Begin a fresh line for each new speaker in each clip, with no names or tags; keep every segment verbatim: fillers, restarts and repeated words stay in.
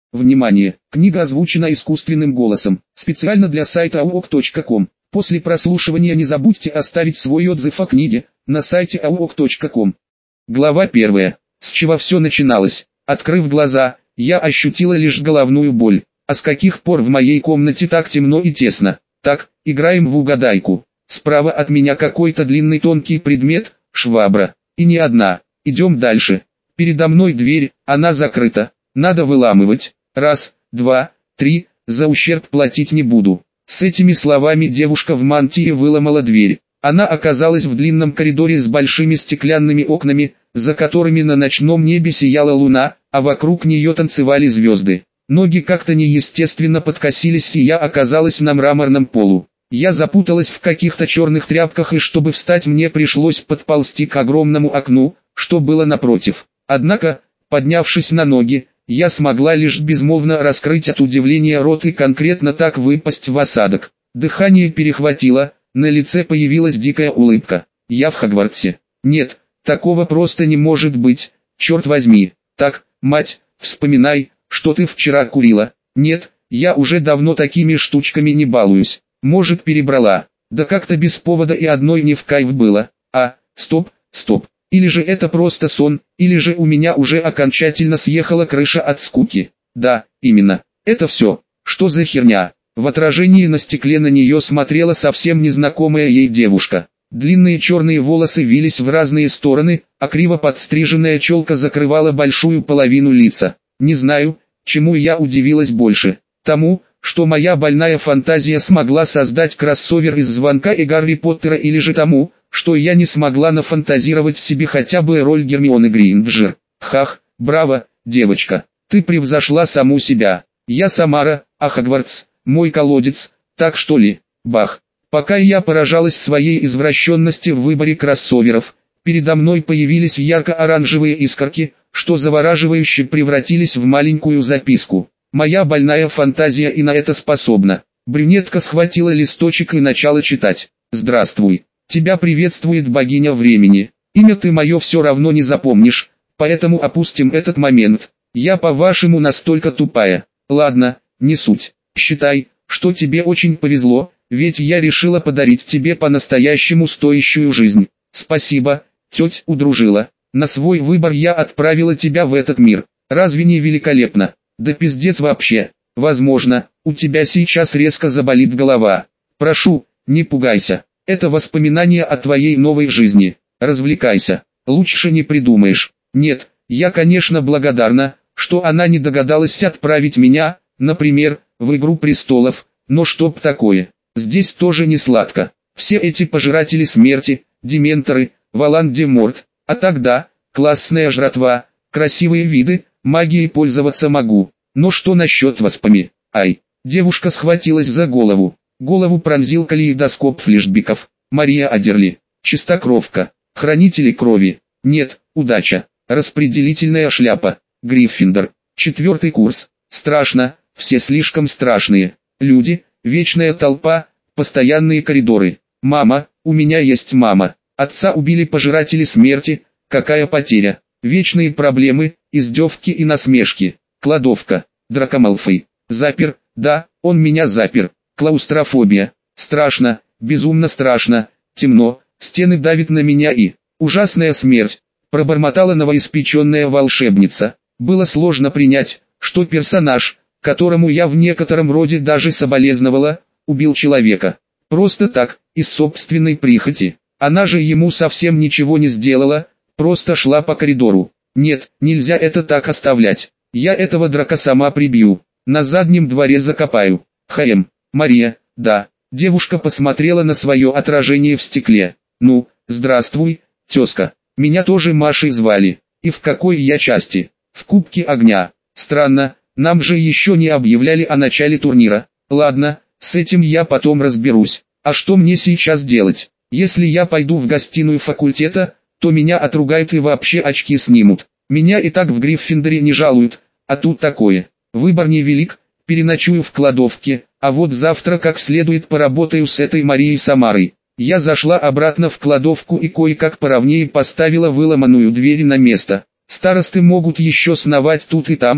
Внимание! Книга озвучена искусственным голосом, специально для сайта ауок точка ком. После прослушивания не забудьте оставить свой отзыв о книге на сайте ауок точка ком. Глава первая. С чего все начиналось? Открыв глаза, я ощутила лишь головную боль. А с каких пор в моей комнате так темно и тесно? Так, играем в угадайку. Справа от меня какой-то длинный тонкий предмет, швабра. И не одна. Идем дальше. Передо мной дверь, она закрыта. Надо выламывать. Раз, два, три, за ущерб платить не буду. С этими словами девушка в мантии выломала дверь. Она оказалась в длинном коридоре с большими стеклянными окнами, за которыми на ночном небе сияла луна, а вокруг нее танцевали звезды. Ноги как-то неестественно подкосились, и я оказалась на мраморном полу. Я запуталась в каких-то черных тряпках, и чтобы встать, мне пришлось подползти к огромному окну, что было напротив. Однако, поднявшись на ноги, я смогла лишь безмолвно раскрыть от удивления рот и конкретно так выпасть в осадок. Дыхание перехватило, на лице появилась дикая улыбка. Я в Хогвартсе. Нет, такого просто не может быть, черт возьми. Так, мать, вспоминай, что ты вчера курила. Нет, я уже давно такими штучками не балуюсь. Может, перебрала. Да как-то без повода и одной не в кайф было. А, стоп, стоп. Или же это просто сон, или же у меня уже окончательно съехала крыша от скуки. Да, именно. Это все. Что за херня? В отражении на стекле на нее смотрела совсем незнакомая ей девушка. Длинные черные волосы вились в разные стороны, а криво подстриженная челка закрывала большую половину лица. Не знаю, чему я удивилась больше. Тому, что моя больная фантазия смогла создать кроссовер из Звонка и Гарри Поттера, или же тому, что я не смогла нафантазировать себе хотя бы роль Гермионы Грейнджер. Хах, браво, девочка, ты превзошла саму себя. Я Самара, а Хогвартс, мой колодец, так что ли? Бах. Пока я поражалась своей извращенности в выборе кроссоверов, передо мной появились ярко-оранжевые искорки, что завораживающе превратились в маленькую записку. Моя больная фантазия и на это способна. Брюнетка схватила листочек и начала читать. Здравствуй. Тебя приветствует богиня времени. Имя ты мое все равно не запомнишь, поэтому опустим этот момент. Я по-вашему настолько тупая. Ладно, не суть. Считай, что тебе очень повезло, ведь я решила подарить тебе по-настоящему стоящую жизнь. Спасибо, тетя удружила. На свой выбор я отправила тебя в этот мир. Разве не великолепно? Да пиздец вообще. Возможно, у тебя сейчас резко заболит голова. Прошу, не пугайся. Это воспоминание о твоей новой жизни. Развлекайся. Лучше не придумаешь. Нет, я, конечно, благодарна, что она не догадалась отправить меня, например, в «Игру престолов», но чтоб такое. Здесь тоже не сладко. Все эти пожиратели смерти, дементоры, Волан-де-Морт, а тогда, классная жратва, красивые виды, магией пользоваться могу. Но что насчет воспоми? Ай, девушка схватилась за голову. Голову пронзил калейдоскоп флешбеков. Мария Адерли. Чистокровка. Хранители крови. Нет, удача. Распределительная шляпа. Гриффиндор. Четвертый курс. Страшно, все слишком страшные. Люди, вечная толпа, постоянные коридоры. Мама, у меня есть мама. Отца убили пожиратели смерти, какая потеря. Вечные проблемы, издевки и насмешки. Кладовка. Драко Малфой. Запер, да, он меня запер. Клаустрофобия. Страшно, безумно страшно, темно, стены давят на меня и... Ужасная смерть. Пробормотала новоиспеченная волшебница. Было сложно принять, что персонаж, которому я в некотором роде даже соболезновала, убил человека. Просто так, из собственной прихоти. Она же ему совсем ничего не сделала, просто шла по коридору. Нет, нельзя это так оставлять. Я этого драка сама прибью. На заднем дворе закопаю. Хэм. Мария, да. Девушка посмотрела на свое отражение в стекле. Ну, здравствуй, тезка. Меня тоже Машей звали. И в какой я части? В Кубке Огня. Странно, нам же еще не объявляли о начале турнира. Ладно, с этим я потом разберусь. А что мне сейчас делать? Если я пойду в гостиную факультета, то меня отругают и вообще очки снимут. Меня и так в Гриффиндоре не жалуют, а тут такое. Выбор невелик, переночую в кладовке, а вот завтра как следует поработаю с этой Марией Самарой. Я зашла обратно в кладовку и кое-как поровнее поставила выломанную дверь на место. Старосты могут еще сновать тут и там,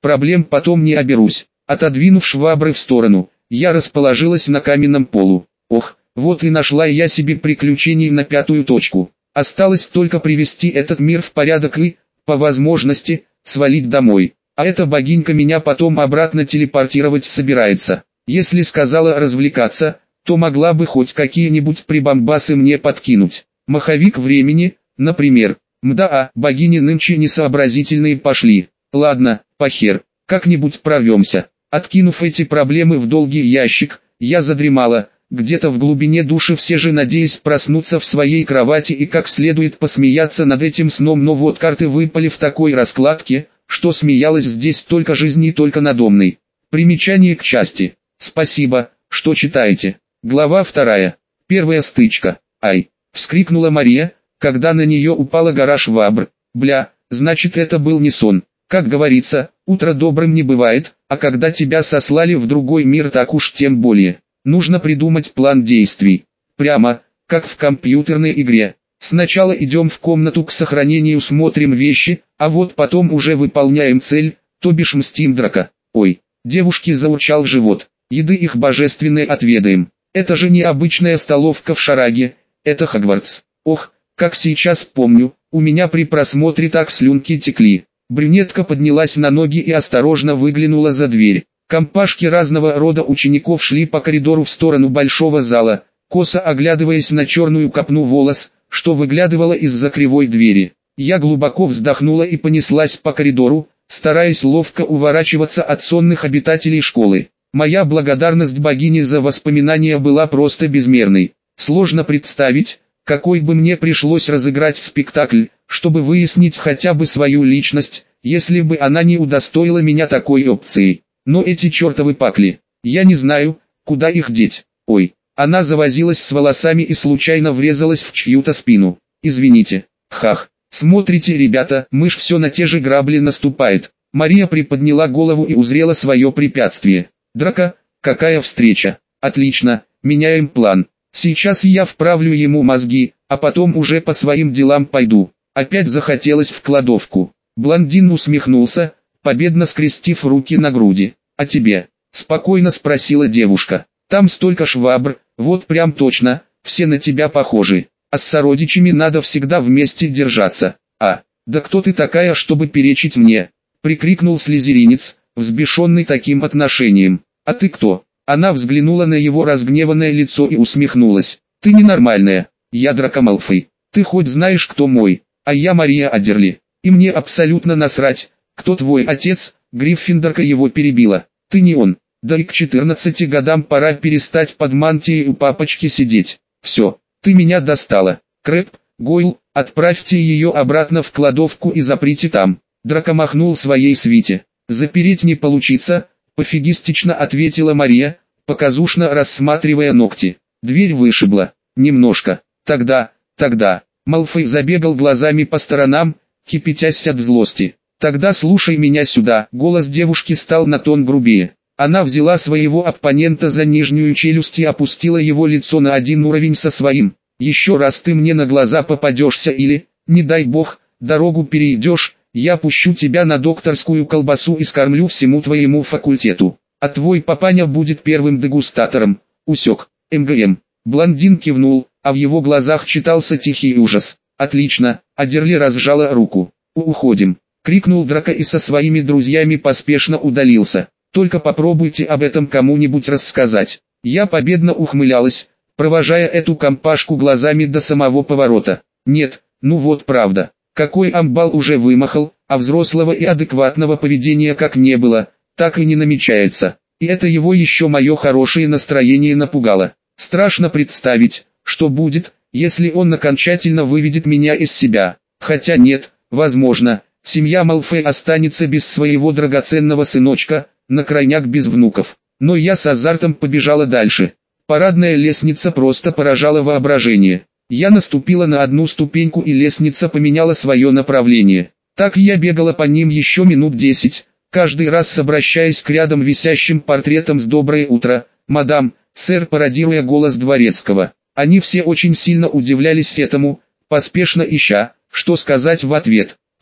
проблем потом не оберусь. Отодвинув швабры в сторону, я расположилась на каменном полу. Ох, вот и нашла я себе приключений на пятую точку. Осталось только привести этот мир в порядок и, по возможности, свалить домой. А эта богинька меня потом обратно телепортировать собирается. Если сказала развлекаться, то могла бы хоть какие-нибудь прибамбасы мне подкинуть. Маховик времени, например. Мда, богини нынче несообразительные пошли. Ладно, похер, как-нибудь прорвемся. Откинув эти проблемы в долгий ящик, я задремала, где-то в глубине души все же надеясь проснуться в своей кровати и как следует посмеяться над этим сном, но вот карты выпали в такой раскладке, что смеялась здесь только жизни и только надомной. Примечание к части. Спасибо, что читаете. Глава вторая. Первая стычка. Ай! Вскрикнула Мария, когда на нее упала гора швабр. Бля, значит это был не сон. Как говорится, утро добрым не бывает, а когда тебя сослали в другой мир, так уж тем более. Нужно придумать план действий. Прямо, как в компьютерной игре. Сначала идем в комнату к сохранению, смотрим вещи, а вот потом уже выполняем цель, то бишь мстим драка. Ой, девушки, заурчал живот. Еды их божественной отведаем. Это же не обычная столовка в Шараге, это Хогвартс. Ох, как сейчас помню, у меня при просмотре так слюнки текли. Брюнетка поднялась на ноги и осторожно выглянула за дверь. Компашки разного рода учеников шли по коридору в сторону большого зала, косо оглядываясь на черную копну волос, что выглядывала из-за кривой двери. Я глубоко вздохнула и понеслась по коридору, стараясь ловко уворачиваться от сонных обитателей школы. Моя благодарность богине за воспоминания была просто безмерной. Сложно представить, какой бы мне пришлось разыграть спектакль, чтобы выяснить хотя бы свою личность, если бы она не удостоила меня такой опцией. Но эти чертовы пакли, я не знаю, куда их деть. Ой, она завозилась с волосами и случайно врезалась в чью-то спину. Извините. Хах, смотрите, ребята, мышь все на те же грабли наступает. Мария приподняла голову и узрела свое препятствие. Драка, какая встреча. Отлично, меняем план. Сейчас я вправлю ему мозги, а потом уже по своим делам пойду. Опять захотелось в кладовку. Блондин усмехнулся, победно скрестив руки на груди. «А тебе?» – спокойно спросила девушка. «Там столько швабр, вот прям точно, все на тебя похожи. А с сородичами надо всегда вместе держаться». «А, да кто ты такая, чтобы перечить мне?» – прикрикнул слизеринец, взбешенный таким отношением. «А ты кто?» Она взглянула на его разгневанное лицо и усмехнулась. «Ты ненормальная, я Драко Малфой. Ты хоть знаешь, кто мой, а я Мария Аддерли. И мне абсолютно насрать, кто твой отец». Гриффиндорка его перебила. «Ты не он. Да и к четырнадцати годам пора перестать под мантией у папочки сидеть. Все, ты меня достала. Крэб, Гойл, отправьте ее обратно в кладовку и заприте там». Драко махнул своей свите. «Запереть не получится», — пофигистично ответила Мария, показушно рассматривая ногти. «Дверь вышибла. Немножко. Тогда, тогда». Малфой забегал глазами по сторонам, кипятясь от злости. «Тогда слушай меня сюда». Голос девушки стал на тон грубее. Она взяла своего оппонента за нижнюю челюсть и опустила его лицо на один уровень со своим. «Еще раз ты мне на глаза попадешься или, не дай бог, дорогу перейдешь, я пущу тебя на докторскую колбасу и скормлю всему твоему факультету. А твой папаня будет первым дегустатором». Усек. МГМ. Блондин кивнул, а в его глазах читался тихий ужас. «Отлично», — Аддерли разжала руку. «Уходим», — крикнул Драко и со своими друзьями поспешно удалился. «Только попробуйте об этом кому-нибудь рассказать». Я победно ухмылялась, провожая эту компашку глазами до самого поворота. Нет, ну вот правда. Какой амбал уже вымахал, а взрослого и адекватного поведения как не было, так и не намечается. И это его еще мое хорошее настроение напугало. Страшно представить, что будет, если он окончательно выведет меня из себя. Хотя нет, возможно, семья Малфой останется без своего драгоценного сыночка, на крайняк без внуков. Но я с азартом побежала дальше. Парадная лестница просто поражала воображение. Я наступила на одну ступеньку и лестница поменяла свое направление. Так я бегала по ним еще минут десять, каждый раз обращаясь к рядом висящим портретам с «Доброе утро, мадам», сэр, пародируя голос дворецкого. Они все очень сильно удивлялись этому, поспешно ища, что сказать в ответ.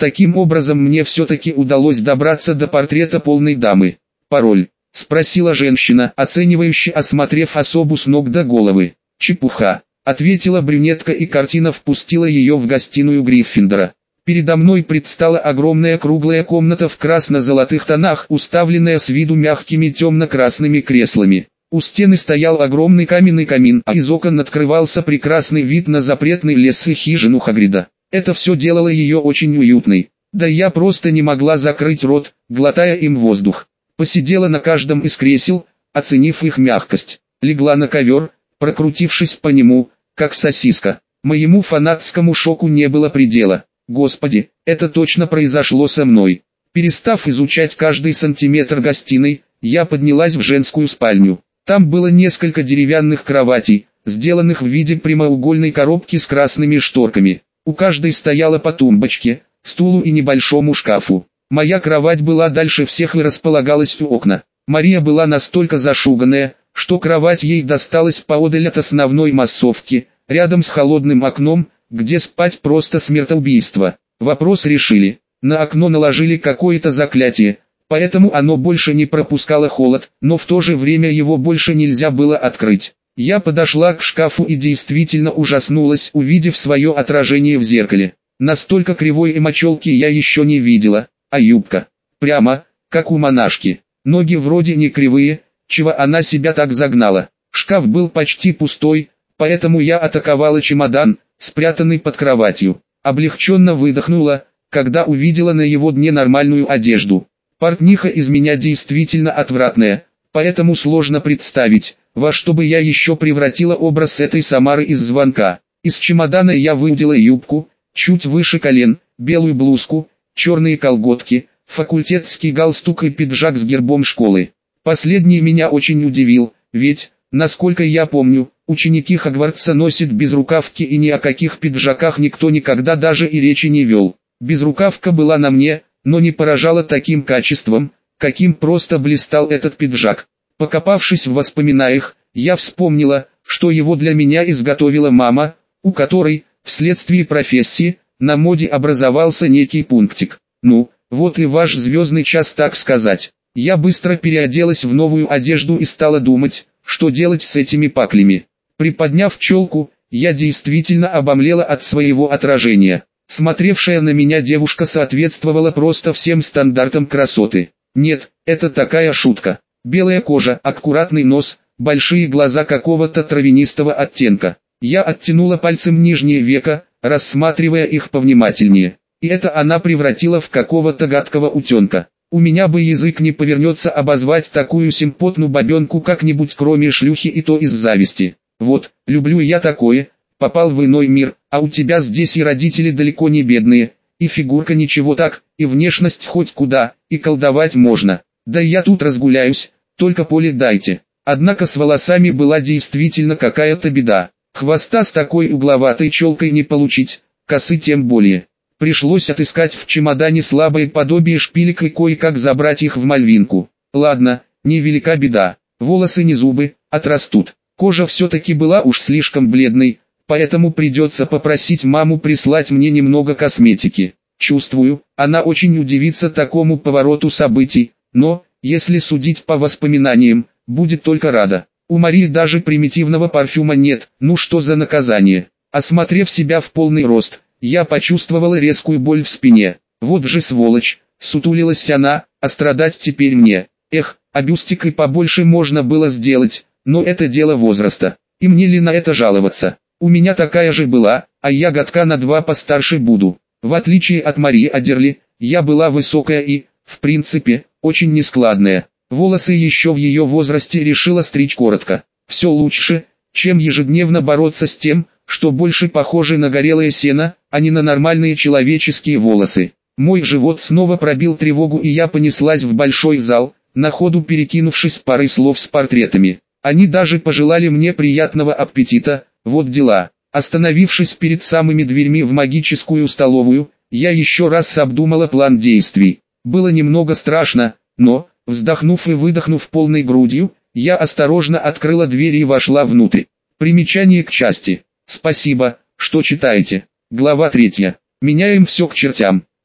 Таким образом мне все-таки удалось добраться до портрета полной дамы. «Пароль?» — спросила женщина, оценивающе осмотрев особу с ног до головы. «Чепуха», — ответила брюнетка, и картина впустила ее в гостиную Гриффиндора. Передо мной предстала огромная круглая комната в красно-золотых тонах, уставленная с виду мягкими темно-красными креслами. У стены стоял огромный каменный камин, а из окон открывался прекрасный вид на запретный лес и хижину Хагрида. Это все делало ее очень уютной. Да я просто не могла закрыть рот, глотая им воздух. Посидела на каждом из кресел, оценив их мягкость. Легла на ковер, прокрутившись по нему, как сосиска. Моему фанатскому шоку не было предела. Господи, это точно произошло со мной. Перестав изучать каждый сантиметр гостиной, я поднялась в женскую спальню. Там было несколько деревянных кроватей, сделанных в виде прямоугольной коробки с красными шторками. У каждой стояла по тумбочке, стулу и небольшому шкафу. Моя кровать была дальше всех и располагалась у окна. Мария была настолько зашуганная, что кровать ей досталась поодаль от основной массовки, рядом с холодным окном, где спать просто смертоубийство. Вопрос решили. На окно наложили какое-то заклятие, поэтому оно больше не пропускало холод, но в то же время его больше нельзя было открыть. Я подошла к шкафу и действительно ужаснулась, увидев свое отражение в зеркале. Настолько кривой и мочелки я еще не видела, а юбка, прямо, как у монашки. Ноги вроде не кривые, чего она себя так загнала. Шкаф был почти пустой, поэтому я атаковала чемодан, спрятанный под кроватью. Облегченно выдохнула, когда увидела на его дне нормальную одежду. Портниха из меня действительно отвратная, поэтому сложно представить, во что бы я еще превратила образ этой Самары из звонка. Из чемодана я выудила юбку, чуть выше колен, белую блузку, черные колготки, факультетский галстук и пиджак с гербом школы. Последний меня очень удивил, ведь, насколько я помню, ученики Хогвартса носят безрукавки, и ни о каких пиджаках никто никогда даже и речи не вел. Безрукавка была на мне, но не поражала таким качеством, каким просто блистал этот пиджак. Покопавшись в воспоминаниях, я вспомнила, что его для меня изготовила мама, у которой, вследствие профессии, на моде образовался некий пунктик. Ну, вот и ваш звездный час, так сказать. Я быстро переоделась в новую одежду и стала думать, что делать с этими паклями. Приподняв челку, я действительно обомлела от своего отражения. Смотревшая на меня девушка соответствовала просто всем стандартам красоты. Нет, это такая шутка. Белая кожа, аккуратный нос, большие глаза какого-то травянистого оттенка. Я оттянула пальцем нижнее веко, рассматривая их повнимательнее. И это она превратила в какого-то гадкого утенка. У меня бы язык не повернется обозвать такую симпотную бабенку как-нибудь кроме шлюхи, и то из зависти. Вот, люблю я такое, попал в иной мир, а у тебя здесь и родители далеко не бедные, и фигурка ничего так, и внешность хоть куда, и колдовать можно. Да я тут разгуляюсь, только поле дайте. Однако с волосами была действительно какая-то беда. Хвоста с такой угловатой челкой не получить, косы тем более. Пришлось отыскать в чемодане слабое подобие шпилек и кое-как забрать их в Мальвинку. Ладно, невелика беда, волосы не зубы, отрастут. Кожа все-таки была уж слишком бледной, поэтому придется попросить маму прислать мне немного косметики. Чувствую, она очень удивится такому повороту событий, но, если судить по воспоминаниям, будет только рада. У Марии даже примитивного парфюма нет, ну что за наказание. Осмотрев себя в полный рост, я почувствовала резкую боль в спине. Вот же сволочь, сутулилась она, а страдать теперь мне. Эх, а бюстик и побольше можно было сделать, но это дело возраста. И мне ли на это жаловаться? У меня такая же была, а я годка на два постарше буду. В отличие от Марии Адерли, я была высокая и, в принципе, очень нескладная. Волосы еще в ее возрасте решила стричь коротко. Все лучше, чем ежедневно бороться с тем, что больше похоже на горелое сено, а не на нормальные человеческие волосы. Мой живот снова пробил тревогу, и я понеслась в большой зал, на ходу перекинувшись парой слов с портретами. Они даже пожелали мне приятного аппетита, вот дела. Остановившись перед самыми дверьми в магическую столовую, я еще раз обдумала план действий. Было немного страшно, но, вздохнув и выдохнув полной грудью, я осторожно открыла дверь и вошла внутрь. Примечание к части. Спасибо, что читаете. Глава третья. Меняем все к чертям.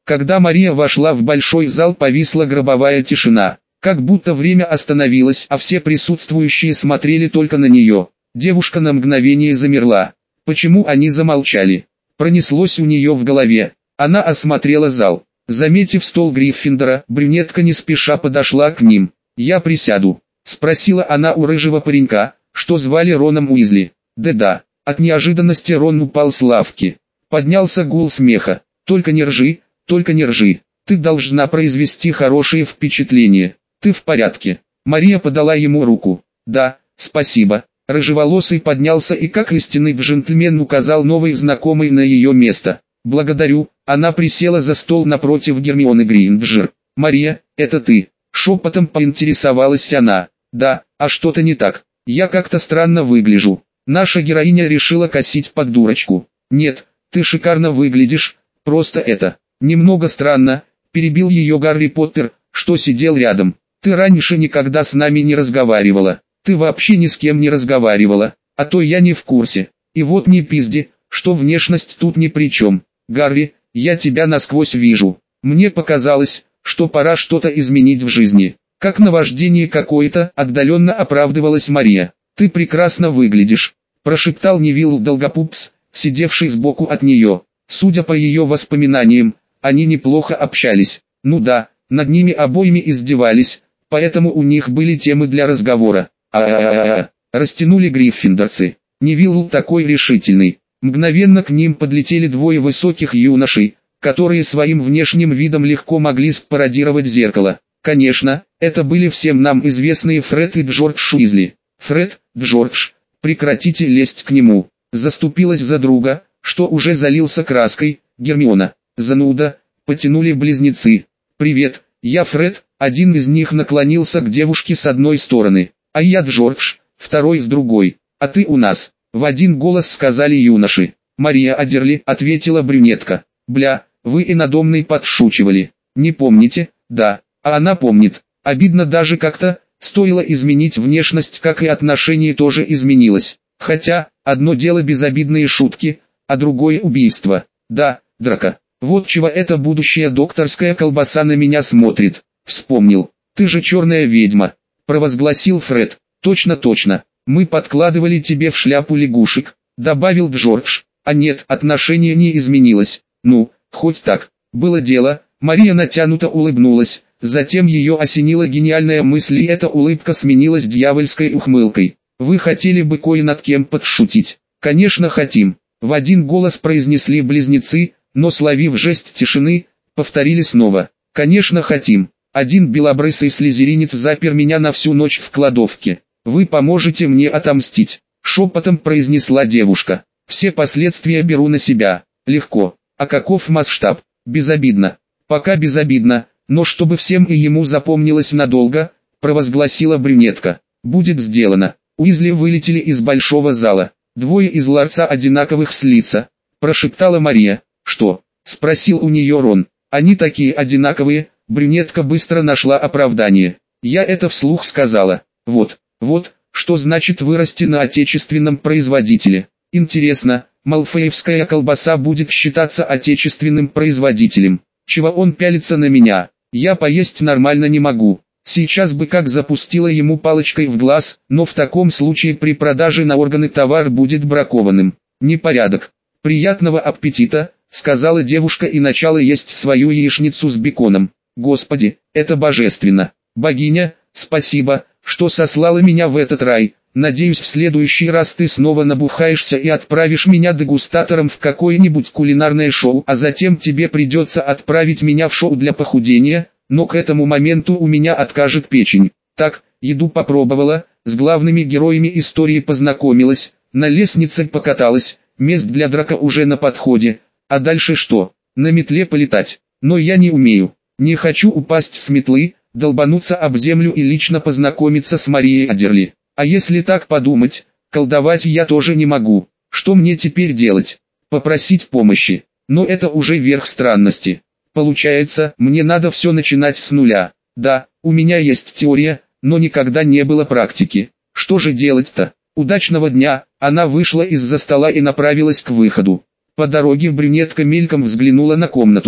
Когда Мария вошла в большой зал, повисла гробовая тишина. Как будто время остановилось, а все присутствующие смотрели только на нее. Девушка на мгновение замерла. Почему они замолчали? Пронеслось у нее в голове. Она осмотрела зал. Заметив стол Гриффиндора, брюнетка не спеша подошла к ним. «Я присяду», — спросила она у рыжего паренька, что звали Роном Уизли. «Да-да». От неожиданности Рон упал с лавки. Поднялся гул смеха. «Только не ржи, только не ржи. Ты должна произвести хорошее впечатление. Ты в порядке?» Мария подала ему руку. «Да, спасибо». Рыжеволосый поднялся и как истинный джентльмен указал новый знакомый на ее место. «Благодарю». Она присела за стол напротив Гермионы Грейнджер. «Мария, это ты?» Шепотом поинтересовалась она. «Да, а что-то не так. Я как-то странно выгляжу». Наша героиня решила косить под дурочку. «Нет, ты шикарно выглядишь, просто это, немного странно», перебил ее Гарри Поттер, что сидел рядом. «Ты раньше никогда с нами не разговаривала, ты вообще ни с кем не разговаривала, а то я не в курсе. И вот не пизди, что внешность тут ни при чем. Гарри, я тебя насквозь вижу. Мне показалось, что пора что-то изменить в жизни». Как наваждение какое-то, отдаленно оправдывалась Мария. «Ты прекрасно выглядишь», — прошептал Невилл Долгопупс, сидевший сбоку от нее. Судя по ее воспоминаниям, они неплохо общались. Ну да, над ними обоими издевались, поэтому у них были темы для разговора. А-а-а-а, растянули гриффиндорцы. Невилл такой решительный. Мгновенно к ним подлетели двое высоких юношей, которые своим внешним видом легко могли спародировать зеркало. Конечно, это были всем нам известные Фред и Джордж Уизли. «Фред, Джордж, прекратите лезть к нему», заступилась за друга, что уже залился краской. Гермиона, зануда, потянули близнецы. «Привет, я Фред», один из них наклонился к девушке с одной стороны. «А я Джордж, второй с другой. А ты у нас», в один голос сказали юноши. «Мария Адерли», ответила брюнетка. «Бля, вы и надо мной подшучивали. Не помните?» «Да, а она помнит. Обидно даже как-то». Стоило изменить внешность, как и отношение тоже изменилось. Хотя, одно дело безобидные шутки, а другое убийство. Да, драка. Вот чего эта будущая докторская колбаса на меня смотрит. Вспомнил. «Ты же черная ведьма», провозгласил Фред. «Точно, точно. Мы подкладывали тебе в шляпу лягушек», добавил Джордж. «А нет, отношение не изменилось. Ну, хоть так. Было дело». Мария натянуто улыбнулась. Затем ее осенила гениальная мысль, и эта улыбка сменилась дьявольской ухмылкой. «Вы хотели бы кое над кем подшутить?» «Конечно хотим», — в один голос произнесли близнецы, но словив жест тишины, повторили снова. «Конечно хотим. Один белобрысый слизеринец запер меня на всю ночь в кладовке. Вы поможете мне отомстить», — шепотом произнесла девушка. «Все последствия беру на себя. Легко. А каков масштаб?» «Безобидно. Пока безобидно. Но чтобы всем и ему запомнилось надолго», провозгласила брюнетка. «Будет сделано». Уизли вылетели из большого зала. «Двое из ларца одинаковых с лица», прошептала Мария. «Что?» спросил у нее Рон. «Они такие одинаковые», брюнетка быстро нашла оправдание. «Я это вслух сказала. Вот, вот, что значит вырасти на отечественном производителе. Интересно, малфеевская колбаса будет считаться отечественным производителем? Чего он пялится на меня? Я поесть нормально не могу». Сейчас бы как запустила ему палочкой в глаз, но в таком случае при продаже на органы товар будет бракованным. «Непорядок. Приятного аппетита», сказала девушка и начала есть свою яичницу с беконом. «Господи, это божественно. Богиня, спасибо, что сослала меня в этот рай. Надеюсь, в следующий раз ты снова набухаешься и отправишь меня дегустатором в какое-нибудь кулинарное шоу, а затем тебе придется отправить меня в шоу для похудения, но к этому моменту у меня откажет печень». Так, еду попробовала, с главными героями истории познакомилась, на лестнице покаталась, мест для драка уже на подходе. А дальше что? На метле полетать. Но я не умею. Не хочу упасть с метлы, долбануться об землю и лично познакомиться с Марией Адерли. А если так подумать, колдовать я тоже не могу. Что мне теперь делать? Попросить помощи. Но это уже верх странности. Получается, мне надо все начинать с нуля. Да, у меня есть теория, но никогда не было практики. Что же делать-то? Удачного дня. Она вышла из-за стола и направилась к выходу. По дороге брюнетка мельком взглянула на комнату.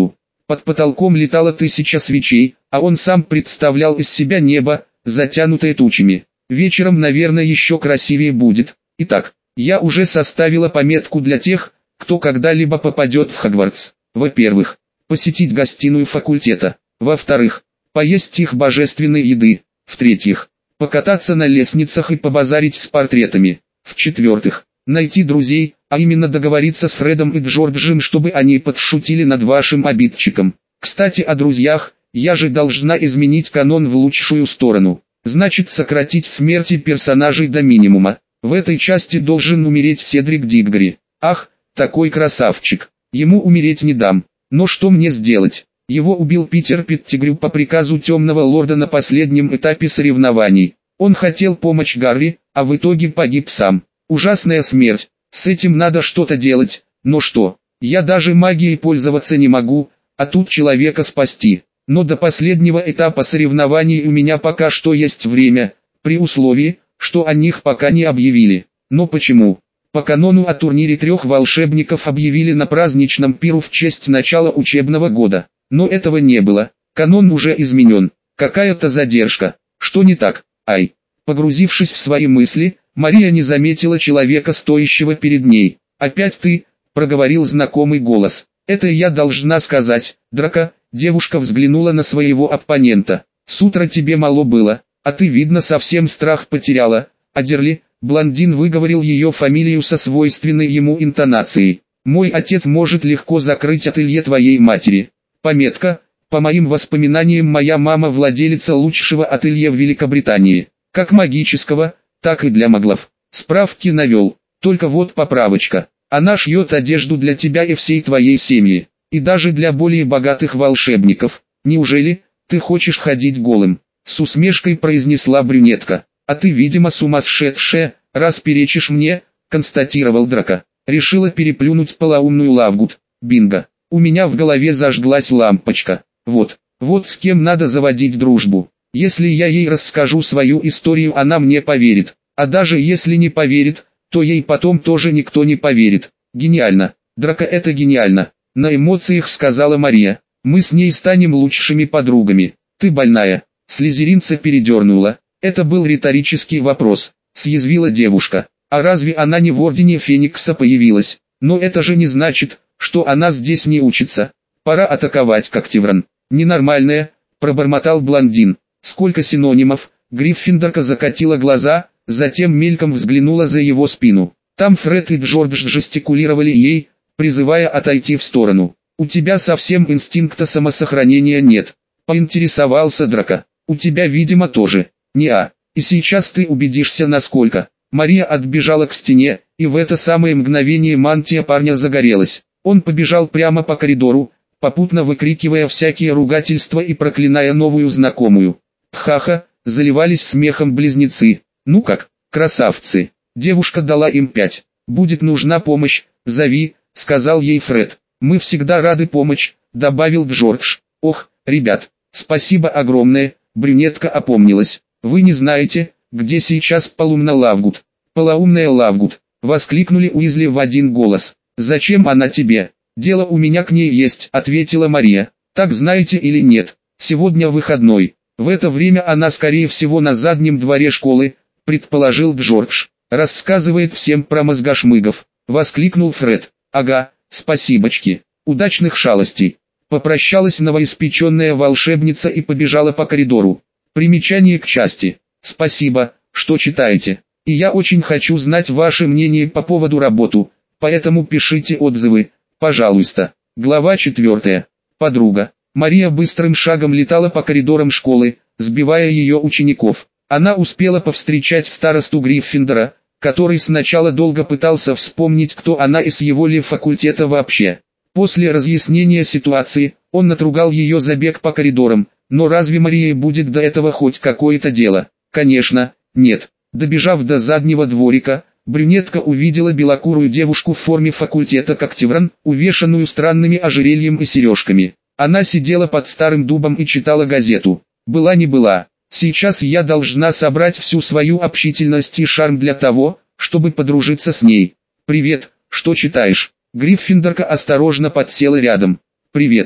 Под потолком летало тысяча свечей, а он сам представлял из себя небо, затянутое тучами. Вечером, наверное, еще красивее будет. Итак, я уже составила пометку для тех, кто когда-либо попадет в Хогвартс. Во-первых, посетить гостиную факультета. Во-вторых, поесть их божественной еды. В-третьих, покататься на лестницах и побазарить с портретами. В-четвертых, найти друзей, а именно договориться с Фредом и Джорджем, чтобы они подшутили над вашим обидчиком. Кстати, о друзьях, я же должна изменить канон в лучшую сторону. Значит, сократить смерти персонажей до минимума. В этой части должен умереть Седрик Диггори. Ах, такой красавчик. Ему умереть не дам. Но что мне сделать? Его убил Питер Петтигрю по приказу Темного Лорда на последнем этапе соревнований. Он хотел помочь Гарри, а в итоге погиб сам. Ужасная смерть. С этим надо что-то делать. Но что? Я даже магией пользоваться не могу, а тут человека спасти. Но до последнего этапа соревнований у меня пока что есть время, при условии, что о них пока не объявили. Но почему? По канону о турнире трех волшебников объявили на праздничном пиру в честь начала учебного года. Но этого не было. Канон уже изменен. Какая-то задержка. Что не так? Ай. Погрузившись в свои мысли, Мария не заметила человека, стоящего перед ней. «Опять ты?» – проговорил знакомый голос. «Это я должна сказать, Драко». Девушка взглянула на своего оппонента. «С утра тебе мало было, а ты, видно, совсем страх потеряла». Адерли, блондин выговорил ее фамилию со свойственной ему интонацией. «Мой отец может легко закрыть ателье твоей матери». Пометка: по моим воспоминаниям, моя мама владелица лучшего ателье в Великобритании. Как магического, так и для маглов. Справки навел. Только вот поправочка. Она шьет одежду для тебя и всей твоей семьи. И даже для более богатых волшебников. Неужели ты хочешь ходить голым? С усмешкой произнесла брюнетка. А ты, видимо, с ума сшедшая, раз перечишь мне, констатировал Драко. Решила переплюнуть полоумную Лавгуд. Бинго. У меня в голове зажглась лампочка. Вот, вот с кем надо заводить дружбу. Если я ей расскажу свою историю, она мне поверит. А даже если не поверит, то ей потом тоже никто не поверит. Гениально. Драко, это гениально. На эмоциях сказала Мария. Мы с ней станем лучшими подругами. Ты больная. Слизеринца передернула. Это был риторический вопрос. Съязвила девушка. А разве она не в Ордене Феникса появилась? Но это же не значит, что она здесь не учится. Пора атаковать Когтевран. Ненормальная, пробормотал блондин. Сколько синонимов. Гриффиндорка закатила глаза, затем мельком взглянула за его спину. Там Фред и Джордж жестикулировали ей, призывая отойти в сторону. «У тебя совсем инстинкта самосохранения нет», — поинтересовался Драко. «У тебя, видимо, тоже. Не-а. И сейчас ты убедишься, насколько». Мария отбежала к стене, и в это самое мгновение мантия парня загорелась. Он побежал прямо по коридору, попутно выкрикивая всякие ругательства и проклиная новую знакомую. «Ха-ха», — заливались смехом близнецы. «Ну как, красавцы». Девушка дала им пять. «Будет нужна помощь, зови», — сказал ей Фред. «Мы всегда рады помочь», — добавил Джордж. «Ох, ребят, спасибо огромное», — брюнетка опомнилась. «Вы не знаете, где сейчас полумна Лавгуд?» «Полоумная Лавгуд», — воскликнули Уизли в один голос. «Зачем она тебе?» «Дело у меня к ней есть», — ответила Мария. «Так знаете или нет, сегодня выходной. В это время она, скорее всего, на заднем дворе школы», — предположил Джордж. «Рассказывает всем про мозгошмыгов», — воскликнул Фред. «Ага, спасибочки, удачных шалостей». Попрощалась новоиспеченная волшебница и побежала по коридору. Примечание к части. «Спасибо, что читаете. И я очень хочу знать ваше мнение по поводу работы, поэтому пишите отзывы, пожалуйста». Глава четвертая. Подруга. Мария быстрым шагом летала по коридорам школы, сбивая ее учеников. Она успела повстречать старосту Гриффиндора, который сначала долго пытался вспомнить, кто она из его ли факультета вообще. После разъяснения ситуации, он натругал ее за бег по коридорам, но разве Марии будет до этого хоть какое-то дело? Конечно, нет. Добежав до заднего дворика, брюнетка увидела белокурую девушку в форме факультета Когтевран, увешанную странными ожерельем и сережками. Она сидела под старым дубом и читала газету. Была не была. Сейчас я должна собрать всю свою общительность и шарм для того, чтобы подружиться с ней. «Привет, что читаешь?» Гриффиндорка осторожно подсела рядом. «Привет.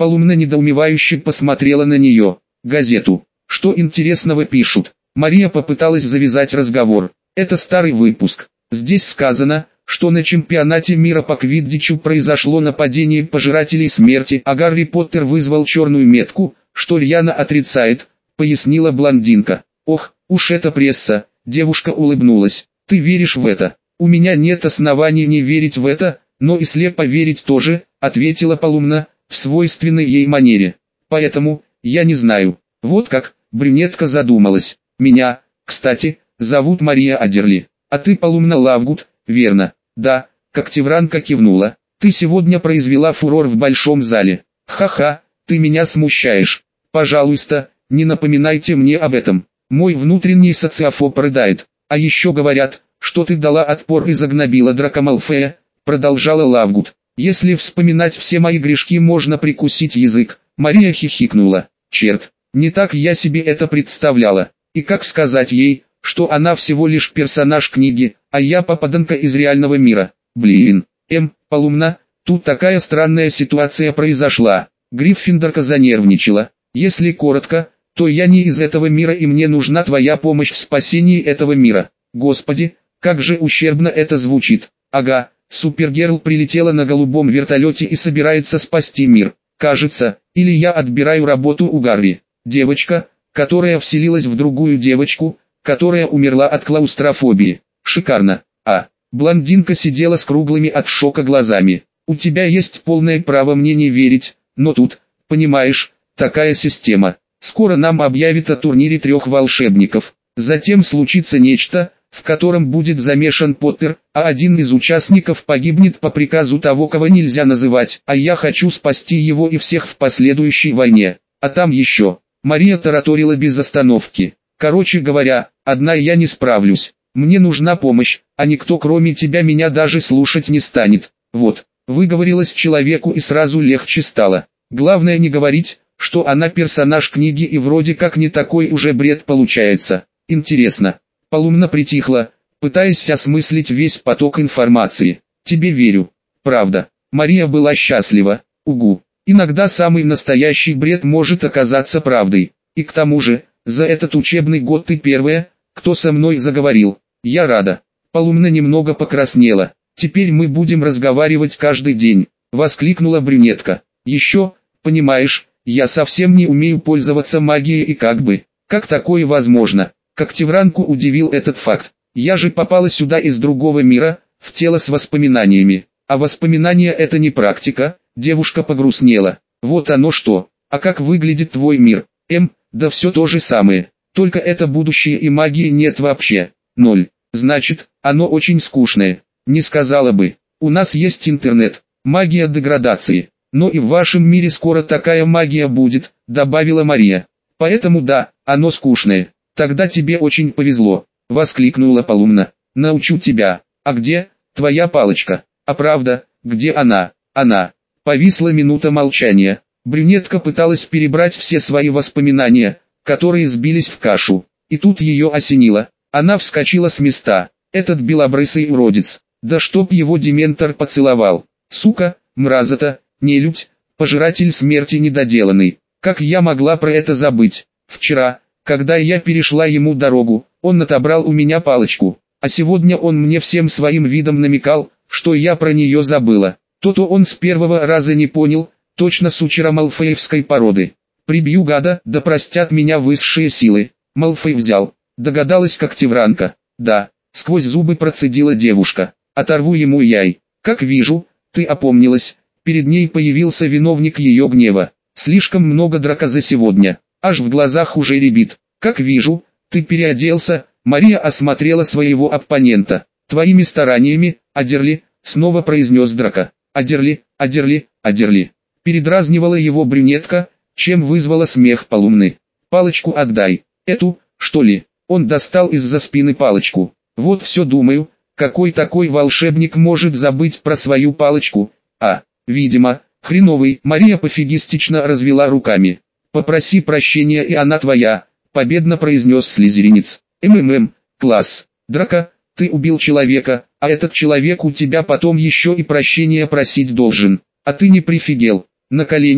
Полумна недоумевающе посмотрела на нее. Газету. Что интересного пишут? Мария попыталась завязать разговор. Это старый выпуск. Здесь сказано, что на чемпионате мира по квиддичу произошло нападение пожирателей смерти, а Гарри Поттер вызвал черную метку, что рьяно отрицает, пояснила блондинка. Ох, уж эта пресса, девушка улыбнулась. Ты веришь в это? У меня нет оснований не верить в это, но и слепо верить тоже, ответила Полумна, в свойственной ей манере. Поэтому, я не знаю. Вот как, брюнетка задумалась. Меня, кстати, зовут Мария Адерли. А ты Полумна Лавгуд, верно? Да, Когтевранка кивнула. Ты сегодня произвела фурор в большом зале. Ха-ха, ты меня смущаешь. Пожалуйста, не напоминайте мне об этом. Мой внутренний социофоб рыдает. А еще говорят, что ты дала отпор и загнобила Драко Малфоя, продолжала Лавгуд. Если вспоминать все мои грешки, можно прикусить язык. Мария хихикнула. Черт, не так я себе это представляла. И как сказать ей, что она всего лишь персонаж книги, а я попаданка из реального мира? Блин, М, Полумна, тут такая странная ситуация произошла. Гриффиндорка занервничала. Если коротко, то я не из этого мира и мне нужна твоя помощь в спасении этого мира. Господи, как же ущербно это звучит. Ага, Супергерл прилетела на голубом вертолете и собирается спасти мир. Кажется, или я отбираю работу у Гарри. Девочка, которая вселилась в другую девочку, которая умерла от клаустрофобии. Шикарно. А, блондинка сидела с круглыми от шока глазами. У тебя есть полное право мне не верить, но тут, понимаешь, такая система. Скоро нам объявят о турнире трех волшебников. Затем случится нечто, в котором будет замешан Поттер, а один из участников погибнет по приказу того, кого нельзя называть, а я хочу спасти его и всех в последующей войне. А там еще. Мария тараторила без остановки. Короче говоря, одна я не справлюсь. Мне нужна помощь, а никто кроме тебя меня даже слушать не станет. Вот, выговорилась человеку и сразу легче стало. Главное не говорить, что она персонаж книги и вроде как не такой уже бред получается. Интересно. Полумна притихла, пытаясь осмыслить весь поток информации. Тебе верю. Правда. Мария была счастлива. Угу. Иногда самый настоящий бред может оказаться правдой. И к тому же, за этот учебный год ты первая, кто со мной заговорил. Я рада. Полумна немного покраснела. Теперь мы будем разговаривать каждый день, воскликнула брюнетка. Еще, понимаешь, я совсем не умею пользоваться магией и как бы, как такое возможно? Когтевранку удивил этот факт. Я же попала сюда из другого мира, в тело с воспоминаниями. А воспоминания это не практика, девушка погрустнела. Вот оно что. А как выглядит твой мир? М, да все то же самое. Только это будущее и магии нет вообще. Ноль. Значит, оно очень скучное. Не сказала бы. У нас есть интернет. Магия деградации. Но и в вашем мире скоро такая магия будет, добавила Мария. Поэтому да, оно скучное. Тогда тебе очень повезло, воскликнула Полумна. Научу тебя. А где твоя палочка? А правда, где она? Она. Повисла минута молчания. Брюнетка пыталась перебрать все свои воспоминания, которые сбились в кашу. И тут ее осенило. Она вскочила с места. Этот белобрысый уродец. Да чтоб его дементор поцеловал. Сука, мразота, нелюдь, пожиратель смерти недоделанный. Как я могла про это забыть? Вчера, когда я перешла ему дорогу, он отобрал у меня палочку. А сегодня он мне всем своим видом намекал, что я про нее забыла. То-то он с первого раза не понял, точно сучера малфоевской породы. Прибью гада, да простят меня высшие силы. Малфой взял. Догадалась Когтевранка. Да, сквозь зубы процедила девушка. Оторву ему яй. Как вижу, ты опомнилась. Перед ней появился виновник ее гнева. Слишком много драка за сегодня. Аж в глазах уже рябит. Как вижу, ты переоделся. Мария осмотрела своего оппонента. Твоими стараниями, Адерли, снова произнес Драко. Адерли, Адерли, Адерли. Передразнивала его брюнетка, чем вызвала смех Полумны. Палочку отдай. Эту, что ли? Он достал из-за спины палочку. Вот все думаю, какой такой волшебник может забыть про свою палочку? А, видимо, хреновый. Мария пофигистично развела руками. Попроси прощения и она твоя, победно произнес слизеринец. МММ, класс. Драко, ты убил человека, а этот человек у тебя потом еще и прощения просить должен. А ты не прифигел? На коленях,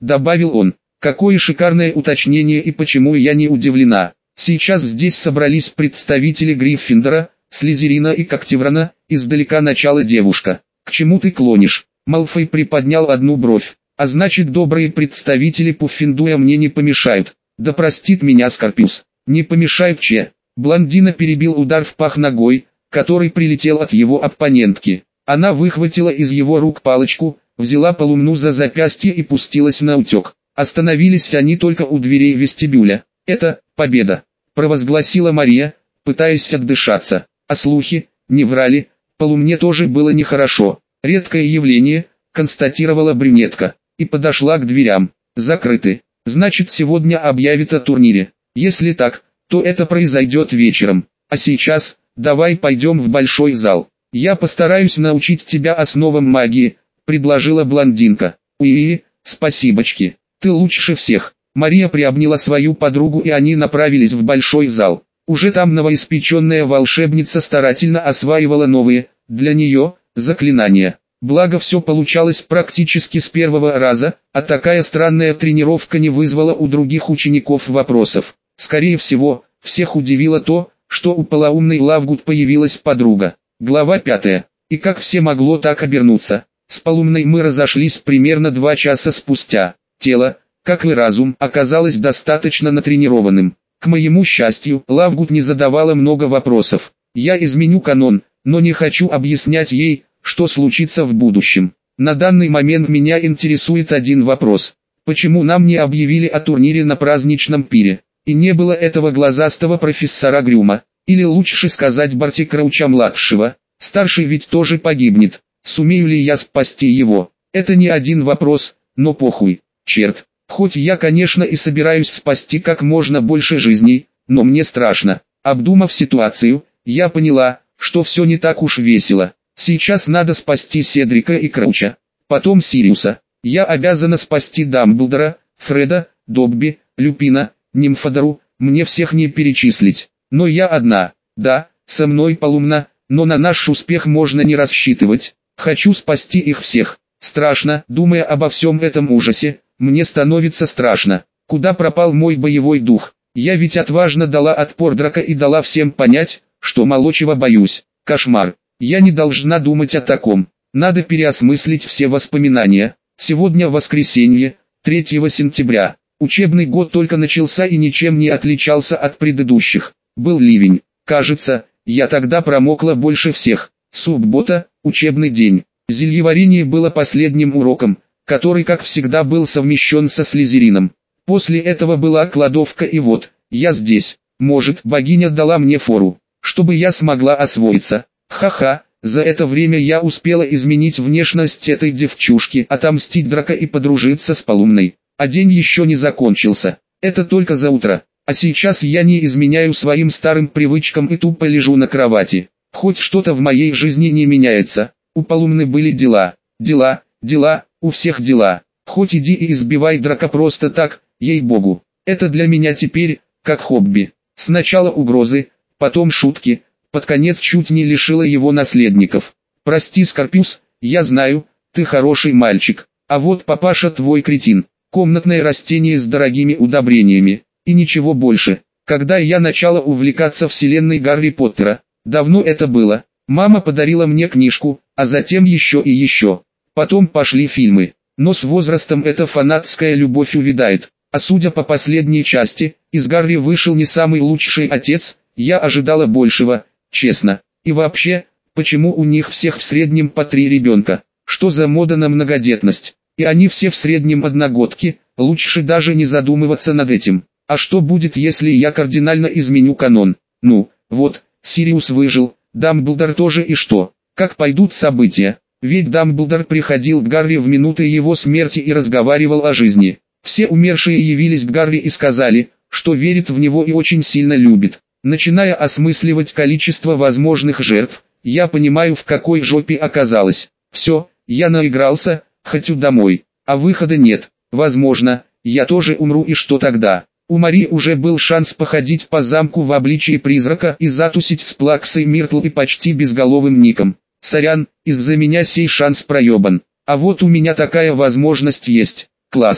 добавил он. Какое шикарное уточнение, и почему я не удивлена. Сейчас здесь собрались представители Гриффиндора, Слизерина и Когтеврана, издалека начала девушка. К чему ты клонишь? Малфой приподнял одну бровь. А значит, добрые представители Пуффендуя мне не помешают. Да простит меня Скорпиус. Не помешают че? Блондина перебил удар в пах ногой, который прилетел от его оппонентки. Она выхватила из его рук палочку, взяла Полумну за запястье и пустилась на утек. Остановились они только у дверей вестибюля. «Это победа», — провозгласила Мария, пытаясь отдышаться. А слухи не врали, Полумне тоже было нехорошо. «Редкое явление», — констатировала брюнетка, и подошла к дверям. «Закрыты. Значит, сегодня объявят о турнире. Если так, то это произойдет вечером. А сейчас, давай пойдем в большой зал. Я постараюсь научить тебя основам магии», — предложила блондинка. «Уи, спасибочки, ты лучше всех». Мария приобняла свою подругу, и они направились в большой зал. Уже там новоиспеченная волшебница старательно осваивала новые, для нее, заклинания. Благо все получалось практически с первого раза, а такая странная тренировка не вызвала у других учеников вопросов. Скорее всего, всех удивило то, что у полоумной Лавгуд появилась подруга. Глава пятая. И как все могло так обернуться? С Полумной мы разошлись примерно два часа спустя. Тело, как и разум, оказалось достаточно натренированным. К моему счастью, Лавгуд не задавала много вопросов. Я изменю канон, но не хочу объяснять ей, что случится в будущем. На данный момент меня интересует один вопрос. Почему нам не объявили о турнире на праздничном пире? И не было этого глазастого профессора Грюма, или лучше сказать Барти Крауча-младшего. Старший ведь тоже погибнет. Сумею ли я спасти его? Это не один вопрос, но похуй. Черт. Хоть я, конечно, и собираюсь спасти как можно больше жизней, но мне страшно. Обдумав ситуацию, я поняла, что все не так уж весело. Сейчас надо спасти Седрика и Крауча, потом Сириуса. Я обязана спасти Дамблдора, Фреда, Добби, Люпина, Нимфодору, мне всех не перечислить. Но я одна, да, со мной Полумна, но на наш успех можно не рассчитывать. Хочу спасти их всех. Страшно, думая обо всем этом ужасе, мне становится страшно. Куда пропал мой боевой дух? Я ведь отважно дала отпор Драко и дала всем понять, что мало чего боюсь. Кошмар. Я не должна думать о таком. Надо переосмыслить все воспоминания. Сегодня воскресенье, третьего сентября. Учебный год только начался и ничем не отличался от предыдущих. Был ливень. Кажется, я тогда промокла больше всех. Суббота, учебный день. Зельеварение было последним уроком, который, как всегда, был совмещен со Слизерином. После этого была кладовка, и вот, я здесь. Может, богиня дала мне фору, чтобы я смогла освоиться. Ха-ха, за это время я успела изменить внешность этой девчушки, отомстить Драко и подружиться с Полумной. А день еще не закончился. Это только за утро. А сейчас я не изменяю своим старым привычкам и тупо лежу на кровати. Хоть что-то в моей жизни не меняется. У Полумны были дела, дела, дела, у всех дела. Хоть иди и избивай Драко просто так, ей-богу. Это для меня теперь, как хобби. Сначала угрозы, потом шутки, под конец чуть не лишила его наследников. Прости, Скорпиус, я знаю, ты хороший мальчик, а вот папаша твой кретин. Комнатное растение с дорогими удобрениями, и ничего больше. Когда я начала увлекаться вселенной Гарри Поттера, давно это было, мама подарила мне книжку, а затем еще и еще. Потом пошли фильмы, но с возрастом эта фанатская любовь увядает. А судя по последней части, из Гарри вышел не самый лучший отец, я ожидала большего, честно. И вообще, почему у них всех в среднем по три ребенка? Что за мода на многодетность? И они все в среднем одногодки, лучше даже не задумываться над этим. А что будет, если я кардинально изменю канон? Ну, вот, Сириус выжил, Дамблдор тоже, и что? Как пойдут события? Ведь Дамблдор приходил к Гарри в минуты его смерти и разговаривал о жизни. Все умершие явились к Гарри и сказали, что верит в него и очень сильно любит. Начиная осмысливать количество возможных жертв, я понимаю, в какой жопе оказалось. Все, я наигрался, хочу домой, а выхода нет. Возможно, я тоже умру, и что тогда? У Мари уже был шанс походить по замку в обличии призрака и затусить с Плаксой Миртл и почти безголовым Ником. Сорян, из-за меня сей шанс проебан. А вот у меня такая возможность есть. Класс.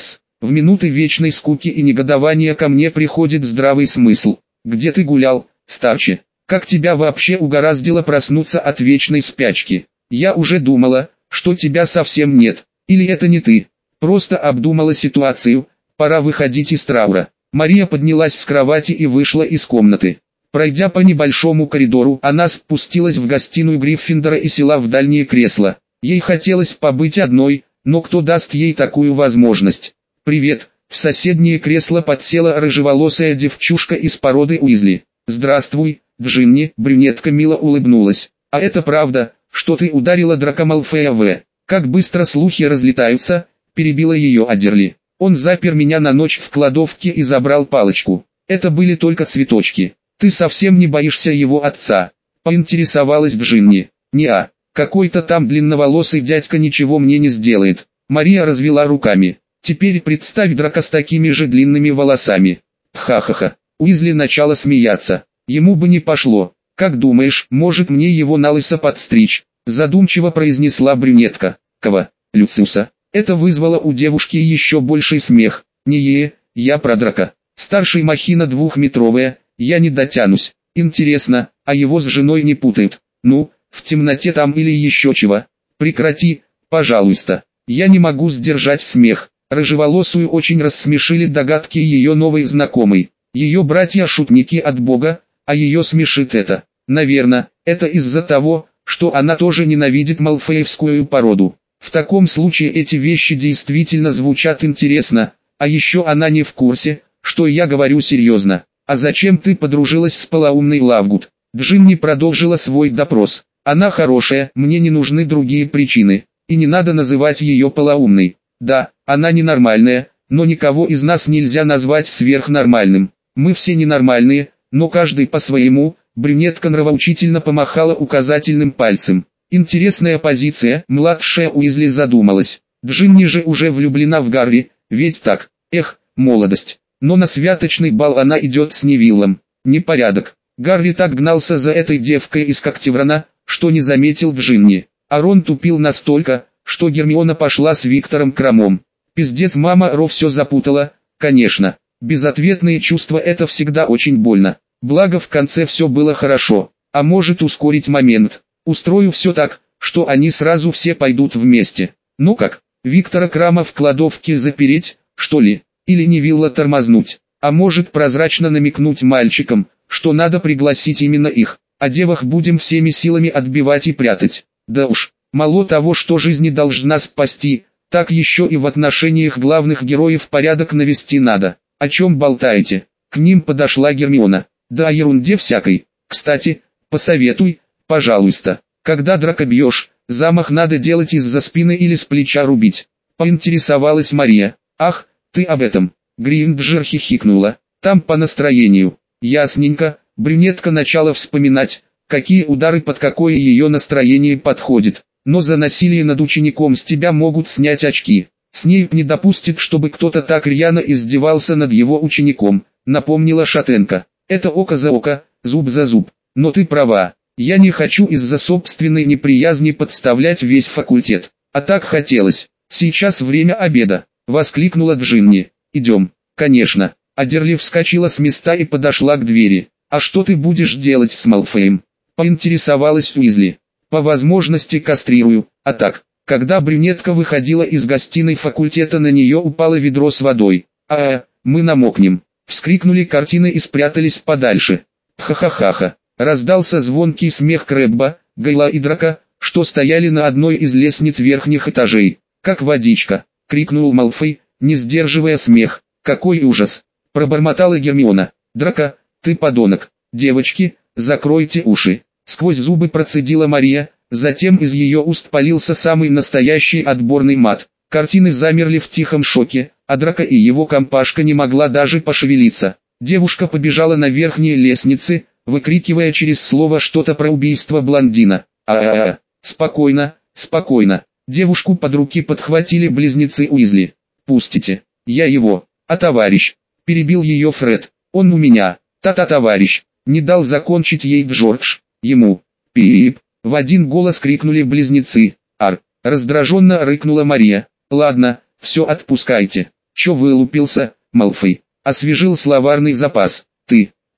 В минуты вечной скуки и негодования ко мне приходит здравый смысл. Где ты гулял, старче? Как тебя вообще угораздило проснуться от вечной спячки? Я уже думала, что тебя совсем нет. Или это не ты? Просто обдумала ситуацию, пора выходить из траура. Мария поднялась с кровати и вышла из комнаты. Пройдя по небольшому коридору, она спустилась в гостиную Гриффиндора и села в дальнее кресло. Ей хотелось побыть одной, но кто даст ей такую возможность? «Привет!» В соседнее кресло подсела рыжеволосая девчушка из породы Уизли. «Здравствуй, Джинни!» Брюнетка мило улыбнулась. «А это правда, что ты ударила Драко Малфоя в...» «Как быстро слухи разлетаются!» Перебила ее Аддерли. «Он запер меня на ночь в кладовке и забрал палочку. Это были только цветочки. Ты совсем не боишься его отца?» Поинтересовалась Джинни. «Не-а, какой-то там длинноволосый дядька ничего мне не сделает». Мария развела руками. «Теперь представь Драко с такими же длинными волосами». Ха-ха-ха. Уизли начала смеяться. «Ему бы не пошло. Как думаешь, может мне его на лысо подстричь?» Задумчиво произнесла брюнетка. «Кого? Люциуса?» Это вызвало у девушки еще больший смех. «Не-е, я про Драко. Старший махина двухметровая, я не дотянусь. Интересно, а его с женой не путают? Ну, в темноте там или еще чего? Прекрати, пожалуйста». Я не могу сдержать смех. Рыжеволосую очень рассмешили догадки ее новой знакомой. Ее братья-шутники от Бога, а ее смешит это. Наверное, это из-за того, что она тоже ненавидит малфоевскую породу. В таком случае эти вещи действительно звучат интересно, а еще она не в курсе, что я говорю серьезно. «А зачем ты подружилась с полоумной Лавгуд?» Джинни продолжила свой допрос. «Она хорошая, мне не нужны другие причины, и не надо называть ее полоумной. Да, она ненормальная, но никого из нас нельзя назвать сверхнормальным. Мы все ненормальные, но каждый по-своему». Брюнетка нравоучительно помахала указательным пальцем. Интересная позиция, младшая Уизли задумалась. Джинни же уже влюблена в Гарри, ведь так? Эх, молодость. Но на святочный бал она идет с Невиллом. Непорядок. Гарри так гнался за этой девкой из Когтеврана, что не заметил Джинни. А Рон тупил настолько, что Гермиона пошла с Виктором Кромом. Пиздец, мама Ро все запутала, конечно. Безответные чувства — это всегда очень больно. Благо в конце все было хорошо. А может ускорить момент. Устрою все так, что они сразу все пойдут вместе. Ну как, Виктора Крама в кладовке запереть, что ли? Или Невилла тормознуть? А может прозрачно намекнуть мальчикам, что надо пригласить именно их, а девах будем всеми силами отбивать и прятать. Да уж, мало того, что жизни должна спасти, так еще и в отношениях главных героев порядок навести надо. О чем болтаете? К ним подошла Гермиона. Да о ерунде всякой. Кстати, посоветуй, пожалуйста, когда Драко бьешь, замах надо делать из-за спины или с плеча рубить. Поинтересовалась Мария. Ах, ты об этом. Гринджер хихикнула. Там по настроению. Ясненько. Брюнетка начала вспоминать, какие удары под какое ее настроение подходит. Но за насилие над учеником с тебя могут снять очки. Снейп не допустит, чтобы кто-то так рьяно издевался над его учеником, напомнила Шатенко. Это око за око, зуб за зуб. Но ты права. Я не хочу из-за собственной неприязни подставлять весь факультет. А так хотелось. Сейчас время обеда. Воскликнула Джинни. Идем. Конечно. Аддерли вскочила с места и подошла к двери. А что ты будешь делать с Малфоем? Поинтересовалась Уизли. По возможности кастрирую, а так. Когда брюнетка выходила из гостиной факультета, на нее упало ведро с водой. А, мы намокнем. Вскрикнули картины и спрятались подальше. Ха-ха-ха-ха. Раздался звонкий смех Крэбба, Гайла и Драко, что стояли на одной из лестниц верхних этажей. «Как водичка!» — крикнул Малфой, не сдерживая смех. «Какой ужас!» — пробормотала Гермиона. «Драко, ты подонок! Девочки, закройте уши!» Сквозь зубы процедила Мария, затем из ее уст полился самый настоящий отборный мат. Картины замерли в тихом шоке, а Драко и его компашка не могла даже пошевелиться. Девушка побежала на верхние лестницы, выкрикивая через слово что-то про убийство блондина. А-а-а, спокойно, спокойно. Девушку под руки подхватили близнецы Уизли. «Пустите, я его, а товарищ?» — перебил ее Фред. «Он у меня, та-та-товарищ!» — не дал закончить ей Джордж. «Ему, пип!» — в один голос крикнули близнецы. «Ар!» — раздраженно рыкнула Мария. «Ладно, все отпускайте. Чё вылупился, Малфой? Освежил словарный запас. Ты,